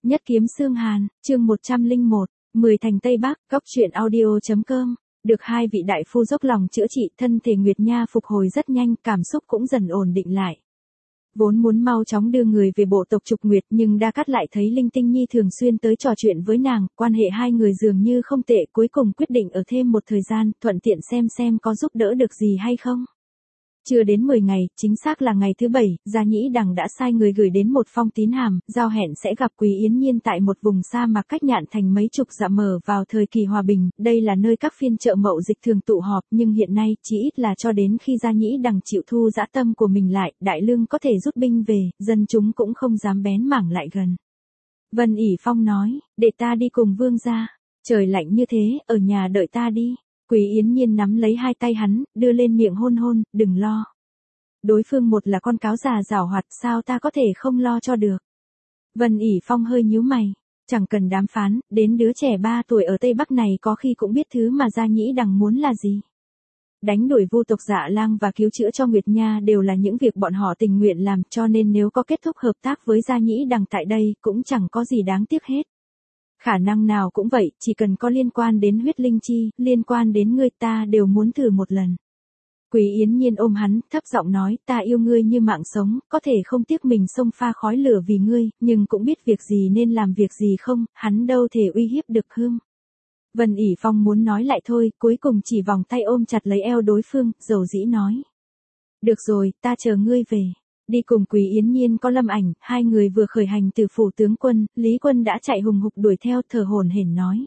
Nhất kiếm xương hàn, chương 101, 10 thành Tây Bắc, góc truyện audio.com. Được hai vị đại phu dốc lòng chữa trị, thân thể Nguyệt Nha phục hồi rất nhanh, cảm xúc cũng dần ổn định lại. Vốn muốn mau chóng đưa người về bộ tộc Trục Nguyệt, nhưng Đa Cát lại thấy Linh Tinh Nhi thường xuyên tới trò chuyện với nàng, quan hệ hai người dường như không tệ, cuối cùng quyết định ở thêm một thời gian, thuận tiện xem có giúp đỡ được gì hay không. Chưa đến 10 ngày, chính xác là ngày thứ 7, Gia Nhĩ Đằng đã sai người gửi đến một phong tín hàm, giao hẹn sẽ gặp Quý Yến Nhiên tại một vùng sa mạc cách Nhạn Thành mấy chục dặm mở vào thời kỳ hòa bình, đây là nơi các phiên chợ mậu dịch thường tụ họp, nhưng hiện nay, chỉ ít là cho đến khi Gia Nhĩ Đằng chịu thu dã tâm của mình lại, Đại Lương có thể rút binh về, dân chúng cũng không dám bén mảng lại gần. Vân ỉ Phong nói, để ta đi cùng vương gia, trời lạnh như thế, ở nhà đợi ta đi. Quý Yến Nhiên nắm lấy hai tay hắn, đưa lên miệng hôn hôn, đừng lo. Đối phương một là con cáo già giảo hoạt, sao ta có thể không lo cho được. Vân ỉ Phong hơi nhíu mày, chẳng cần đàm phán, đến đứa trẻ 3 tuổi ở Tây Bắc này có khi cũng biết thứ mà Gia Nhĩ Đằng muốn là gì. Đánh đuổi vu tộc Dạ Lang và cứu chữa cho Nguyệt Nha đều là những việc bọn họ tình nguyện làm, cho nên nếu có kết thúc hợp tác với Gia Nhĩ Đằng tại đây, cũng chẳng có gì đáng tiếc hết. Khả năng nào cũng vậy, chỉ cần có liên quan đến huyết linh chi, liên quan đến ngươi ta đều muốn thử một lần. Quý Yến Nhiên ôm hắn, thấp giọng nói, ta yêu ngươi như mạng sống, có thể không tiếc mình xông pha khói lửa vì ngươi, nhưng cũng biết việc gì nên làm việc gì không, hắn đâu thể uy hiếp được Hương. Vân ỉ Phong muốn nói lại thôi, cuối cùng chỉ vòng tay ôm chặt lấy eo đối phương, dầu dĩ nói. Được rồi, ta chờ ngươi về. Đi cùng Quý Yến Nhiên có Lâm Ảnh, hai người vừa khởi hành từ phủ tướng quân, Lý Quân đã chạy hùng hục đuổi theo, thở hổn hển nói.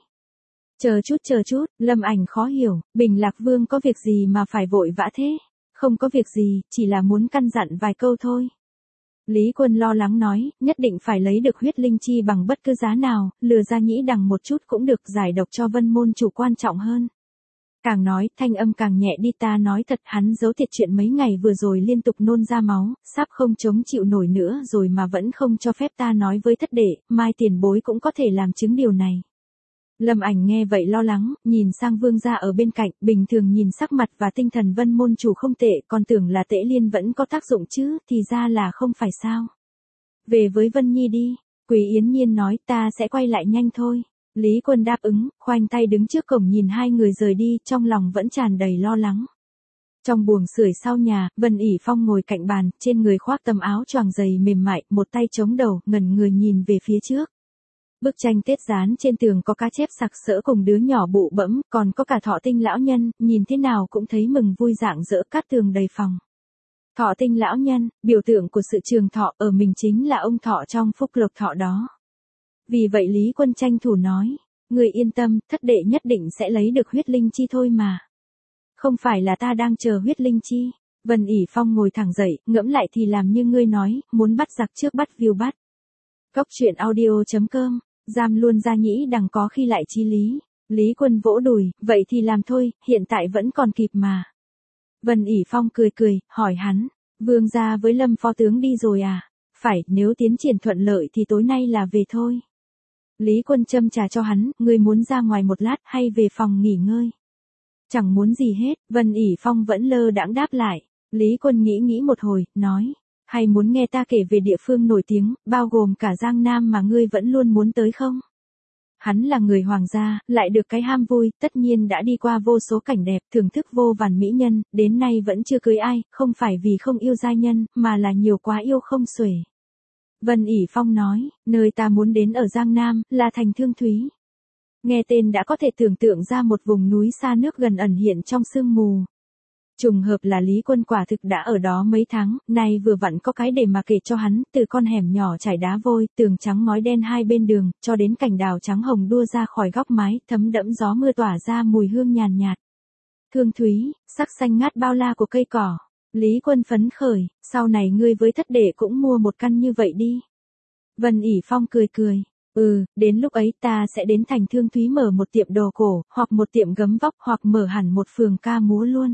Chờ chút, Lâm Ảnh khó hiểu, Bình Lạc Vương có việc gì mà phải vội vã thế? Không có việc gì, chỉ là muốn căn dặn vài câu thôi. Lý Quân lo lắng nói, nhất định phải lấy được huyết linh chi bằng bất cứ giá nào, lừa Gia Nhĩ Đằng một chút cũng được, giải độc cho Vân môn chủ quan trọng hơn. Càng nói, thanh âm càng nhẹ đi, ta nói thật, hắn giấu thiệt chuyện mấy ngày vừa rồi liên tục nôn ra máu, sắp không chống chịu nổi nữa rồi mà vẫn không cho phép ta nói với thất đệ, mai tiền bối cũng có thể làm chứng điều này. Lâm Ảnh nghe vậy lo lắng, nhìn sang vương gia ở bên cạnh, bình thường nhìn sắc mặt và tinh thần Vân môn chủ không tệ, còn tưởng là Tễ Liên vẫn có tác dụng chứ, thì ra là không phải sao. Về với Vân Nhi đi, Quý Yến Nhiên nói, ta sẽ quay lại nhanh thôi. Lý Quân đáp ứng, khoanh tay đứng trước cổng nhìn hai người rời đi, trong lòng vẫn tràn đầy lo lắng. Trong buồng sưởi sau nhà, Vân ỉ Phong ngồi cạnh bàn, trên người khoác tấm áo choàng dày mềm mại, một tay chống đầu, ngẩn người nhìn về phía trước. Bức tranh Tết dán trên tường có cá chép sặc sỡ cùng đứa nhỏ bụ bẫm, còn có cả Thọ Tinh lão nhân, nhìn thế nào cũng thấy mừng vui rạng rỡ, cát tường đầy phòng. Thọ Tinh lão nhân, biểu tượng của sự trường thọ, ở mình chính là ông Thọ trong phúc lộc thọ đó. Vì vậy Lý Quân tranh thủ nói, người yên tâm, thất đệ nhất định sẽ lấy được huyết linh chi thôi mà. Không phải là ta đang chờ huyết linh chi. Vân ỉ Phong ngồi thẳng dậy, ngẫm lại thì làm như ngươi nói, muốn bắt giặc trước bắt view bắt. Góc truyện audio.com, giam luôn Gia Nhĩ Đằng có khi lại chí lý. Lý Quân vỗ đùi, vậy thì làm thôi, hiện tại vẫn còn kịp mà. Vân ỉ Phong cười, hỏi hắn, vương gia với Lâm phó tướng đi rồi à? Phải, nếu tiến triển thuận lợi thì tối nay là về thôi. Lý Quân châm trà cho hắn, ngươi muốn ra ngoài một lát hay về phòng nghỉ ngơi? Chẳng muốn gì hết, Vân ỉ Phong vẫn lơ đãng đáp lại. Lý Quân nghĩ một hồi, nói, hay muốn nghe ta kể về địa phương nổi tiếng, bao gồm cả Giang Nam mà ngươi vẫn luôn muốn tới không? Hắn là người hoàng gia, lại được cái ham vui, tất nhiên đã đi qua vô số cảnh đẹp, thưởng thức vô vàn mỹ nhân, đến nay vẫn chưa cưới ai, không phải vì không yêu giai nhân, mà là nhiều quá yêu không xuể. Vân ỉ Phong nói, nơi ta muốn đến ở Giang Nam, là thành Thương Thúy. Nghe tên đã có thể tưởng tượng ra một vùng núi xa nước gần ẩn hiện trong sương mù. Trùng hợp là Lý Quân quả thực đã ở đó mấy tháng, nay vừa vặn có cái để mà kể cho hắn, từ con hẻm nhỏ trải đá vôi, tường trắng ngói đen hai bên đường, cho đến cành đào trắng hồng đua ra khỏi góc mái, thấm đẫm gió mưa tỏa ra mùi hương nhàn nhạt. Thương Thúy, sắc xanh ngát bao la của cây cỏ. Lý Quân phấn khởi, sau này ngươi với thất đệ cũng mua một căn như vậy đi. Vân ỉ Phong cười. Đến lúc ấy ta sẽ đến thành Thương Thúy mở một tiệm đồ cổ, hoặc một tiệm gấm vóc, hoặc mở hẳn một phường ca múa luôn.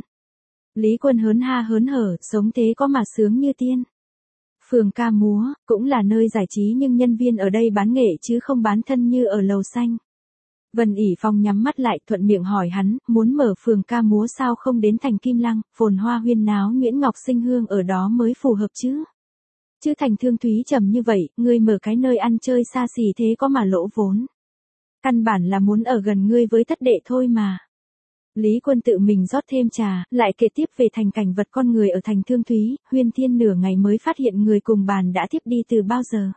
Lý Quân hớn hở, sống thế có mà sướng như tiên. Phường ca múa, cũng là nơi giải trí nhưng nhân viên ở đây bán nghệ chứ không bán thân như ở lầu xanh. Vân ỉ Phong nhắm mắt lại, thuận miệng hỏi hắn, muốn mở phường ca múa sao không đến thành Kim Lăng, phồn hoa huyên náo Nguyễn Ngọc Sinh Hương ở đó mới phù hợp chứ. Chứ Thành Thương Thúy trầm như vậy, ngươi mở cái nơi ăn chơi xa xỉ thế có mà lỗ vốn. Căn bản là muốn ở gần ngươi với thất đệ thôi mà. Lý Quân tự mình rót thêm trà, lại kể tiếp về thành cảnh vật con người ở Thành Thương Thúy, Huyên Thiên nửa ngày mới phát hiện người cùng bàn đã thiếp đi từ bao giờ.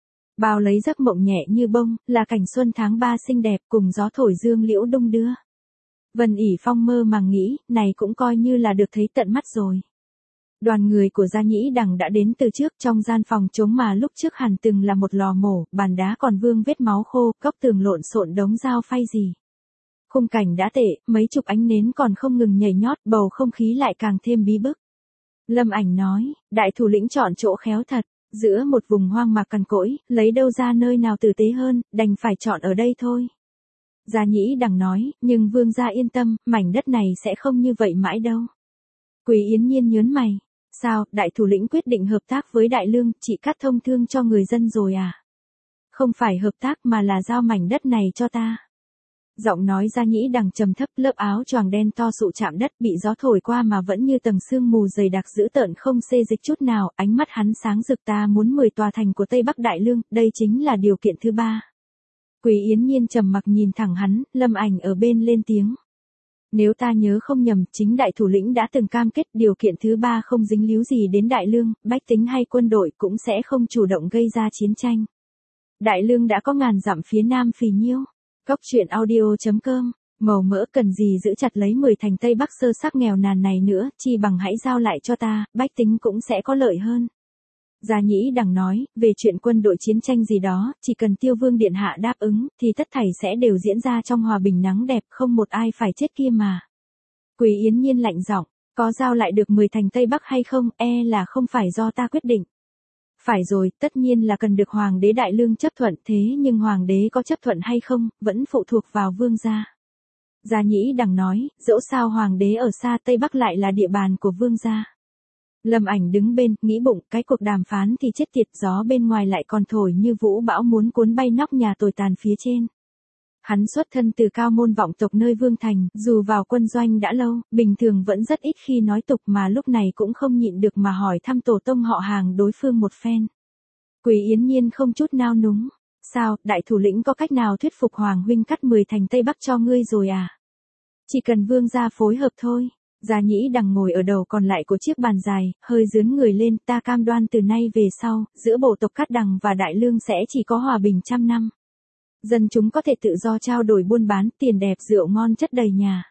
Bao lấy giấc mộng nhẹ như bông, là cảnh xuân tháng 3 xinh đẹp cùng gió thổi dương liễu đung đưa. Vân ỉ Phong mơ màng nghĩ, này cũng coi như là được thấy tận mắt rồi. Đoàn người của Gia Nhĩ Đằng đã đến từ trước, trong gian phòng trống mà lúc trước hẳn từng là một lò mổ, bàn đá còn vương vết máu khô, góc tường lộn xộn đống dao phay gì. Khung cảnh đã tệ, mấy chục ánh nến còn không ngừng nhảy nhót, bầu không khí lại càng thêm bí bức. Lâm Ảnh nói, đại thủ lĩnh chọn chỗ khéo thật, giữa một vùng hoang mạc cằn cỗi, lấy đâu ra nơi nào tử tế hơn, đành phải chọn ở đây thôi. Gia Nhĩ Đằng nói, nhưng vương gia yên tâm, mảnh đất này sẽ không như vậy mãi đâu. Quý Yến Nhiên nhớn mày, sao, đại thủ lĩnh quyết định hợp tác với Đại Lương, chỉ cắt thông thương cho người dân rồi à? Không phải hợp tác mà là giao mảnh đất này cho ta. Giọng nói Gia Nhĩ Đằng trầm thấp, lớp áo choàng đen to sụ chạm đất bị gió thổi qua mà vẫn như tầng sương mù dày đặc dữ tợn không xê dịch chút nào, ánh mắt hắn sáng rực, ta muốn 10 tòa thành của Tây Bắc Đại Lương, đây chính là điều kiện thứ 3. Quý Yến Nhiên trầm mặc nhìn thẳng hắn, Lâm Ảnh ở bên lên tiếng. Nếu ta nhớ không nhầm, chính đại thủ lĩnh đã từng cam kết điều kiện thứ 3 không dính líu gì đến Đại Lương, bách tính hay quân đội cũng sẽ không chủ động gây ra chiến tranh. Đại Lương đã có ngàn dặm phía nam phì nhiêu. Cốc truyện audio.com, màu mỡ cần gì giữ chặt lấy 10 thành Tây Bắc sơ xác nghèo nàn này nữa, chi bằng hãy giao lại cho ta, bách tính cũng sẽ có lợi hơn. Gia Nhĩ Đằng nói, về chuyện quân đội chiến tranh gì đó, chỉ cần Tiêu Vương Điện Hạ đáp ứng, thì tất thảy sẽ đều diễn ra trong hòa bình nắng đẹp, không một ai phải chết kia mà. Quý Yến Nhiên lạnh giọng, có giao lại được 10 thành Tây Bắc hay không, là không phải do ta quyết định. Phải rồi, tất nhiên là cần được Hoàng đế Đại Lương chấp thuận, thế nhưng Hoàng đế có chấp thuận hay không, vẫn phụ thuộc vào vương gia. Gia Nhĩ Đằng nói, dẫu sao Hoàng đế ở xa Tây Bắc lại là địa bàn của vương gia. Lâm Ảnh đứng bên, nghĩ bụng, cái cuộc đàm phán thì chết tiệt, gió bên ngoài lại còn thổi như vũ bão muốn cuốn bay nóc nhà tồi tàn phía trên. Hắn xuất thân từ cao môn vọng tộc nơi Vương Thành, dù vào quân doanh đã lâu, bình thường vẫn rất ít khi nói tục mà lúc này cũng không nhịn được mà hỏi thăm tổ tông họ hàng đối phương một phen. Quý Yến Nhiên không chút nao núng. Sao, đại thủ lĩnh có cách nào thuyết phục Hoàng huynh cắt 10 thành Tây Bắc cho ngươi rồi à? Chỉ cần vương gia phối hợp thôi. Gia Nhĩ Đằng ngồi ở đầu còn lại của chiếc bàn dài, hơi dướn người lên, ta cam đoan từ nay về sau, giữa bộ tộc Cát Đằng và Đại Lương sẽ chỉ có hòa bình 100 năm. Dân chúng có thể tự do trao đổi buôn bán, tiền đẹp rượu ngon chất đầy nhà.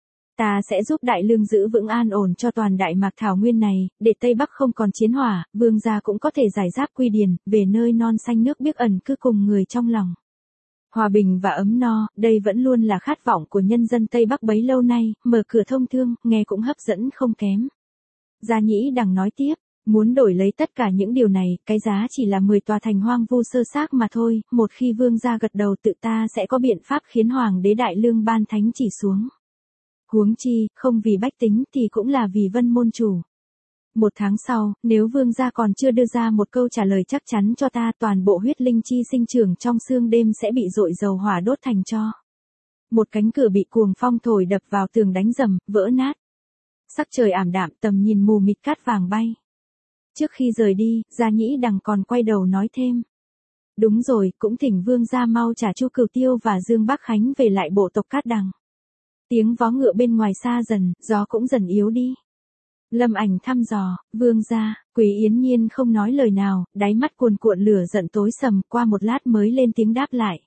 Ta sẽ giúp Đại Lương giữ vững an ổn cho toàn Đại Mạc Thảo Nguyên này, để Tây Bắc không còn chiến hỏa, vương gia cũng có thể giải giáp quy điền, về nơi non xanh nước biếc ẩn cư cùng người trong lòng. Hòa bình và ấm no, đây vẫn luôn là khát vọng của nhân dân Tây Bắc bấy lâu nay, mở cửa thông thương, nghe cũng hấp dẫn không kém. Gia Nhĩ Đằng nói tiếp, muốn đổi lấy tất cả những điều này, cái giá chỉ là 10 tòa thành hoang vu sơ xác mà thôi, một khi vương gia gật đầu tự ta sẽ có biện pháp khiến Hoàng đế Đại Lương ban thánh chỉ xuống. Huống chi, không vì bách tính thì cũng là vì Vân môn chủ. 1 tháng sau, nếu vương gia còn chưa đưa ra một câu trả lời chắc chắn cho ta, toàn bộ huyết linh chi sinh trưởng trong sương đêm sẽ bị dội dầu hỏa đốt thành tro. Một cánh cửa bị cuồng phong thổi đập vào tường đánh rầm, vỡ nát. Sắc trời ảm đạm, tầm nhìn mù mịt, cát vàng bay. Trước khi rời đi, Gia Nhĩ Đằng còn quay đầu nói thêm. Đúng rồi, cũng thỉnh vương gia mau trả Chu Cửu Tiêu và Dương Bắc Khánh về lại bộ tộc Cát Đằng. Tiếng vó ngựa bên ngoài xa dần, gió cũng dần yếu đi. Lâm Ảnh thăm dò, vương gia. Quý Yến Nhiên không nói lời nào, đáy mắt cuồn cuộn lửa giận tối sầm, qua một lát mới lên tiếng đáp lại.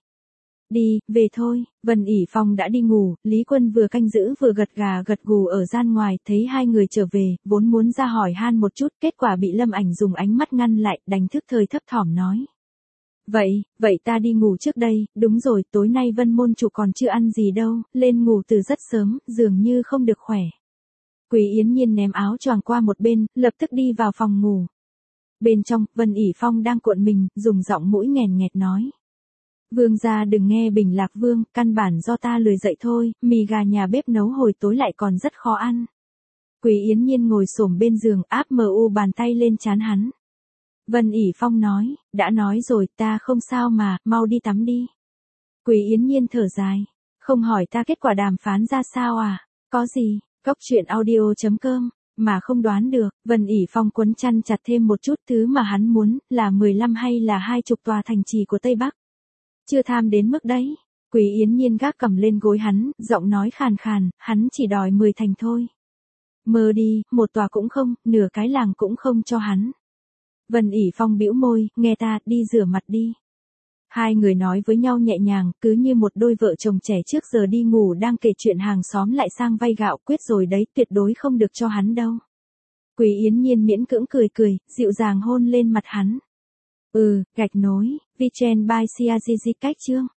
Đi, về thôi. Vân ỉ Phong đã đi ngủ, Lý Quân vừa canh giữ vừa gật gà gật gù ở gian ngoài, thấy hai người trở về, vốn muốn ra hỏi han một chút, kết quả bị Lâm Ảnh dùng ánh mắt ngăn lại, đành thức thời thấp thỏm nói. Vậy ta đi ngủ trước đây, đúng rồi, tối nay Vân môn chủ còn chưa ăn gì đâu, lên ngủ từ rất sớm, dường như không được khỏe. Quý Yến Nhiên ném áo choàng qua một bên, lập tức đi vào phòng ngủ. Bên trong, Vân ỉ Phong đang cuộn mình, dùng giọng mũi nghèn nghẹt nói. Vương gia đừng nghe Bình Lạc Vương, căn bản do ta lười dậy thôi, mì gà nhà bếp nấu hồi tối lại còn rất khó ăn. Quý Yến Nhiên ngồi xổm bên giường, áp bàn tay lên trán hắn. Vân ỉ Phong nói, đã nói rồi, ta không sao mà, mau đi tắm đi. Quý Yến Nhiên thở dài, không hỏi ta kết quả đàm phán ra sao à? Có gì? Cốc truyện audio.com Mà không đoán được, Vân ỉ Phong quấn chăn chặt thêm một chút, thứ mà hắn muốn, là 15 hay là 20 tòa thành trì của Tây Bắc. Chưa tham đến mức đấy. Quý Yến Nhiên gác cầm lên gối hắn, giọng nói khàn khàn, hắn chỉ đòi 10 thành thôi. Mơ đi, một tòa cũng không, nửa cái làng cũng không cho hắn. Vân ỉ Phong bĩu môi, nghe ta, đi rửa mặt đi. Hai người nói với nhau nhẹ nhàng, cứ như một đôi vợ chồng trẻ trước giờ đi ngủ đang kể chuyện hàng xóm lại sang vay gạo, quyết rồi đấy, tuyệt đối không được cho hắn đâu. Quý Yến Nhiên miễn cưỡng cười cười, dịu dàng hôn lên mặt hắn. Gạch nối, Vichen by Siazizi cách chương.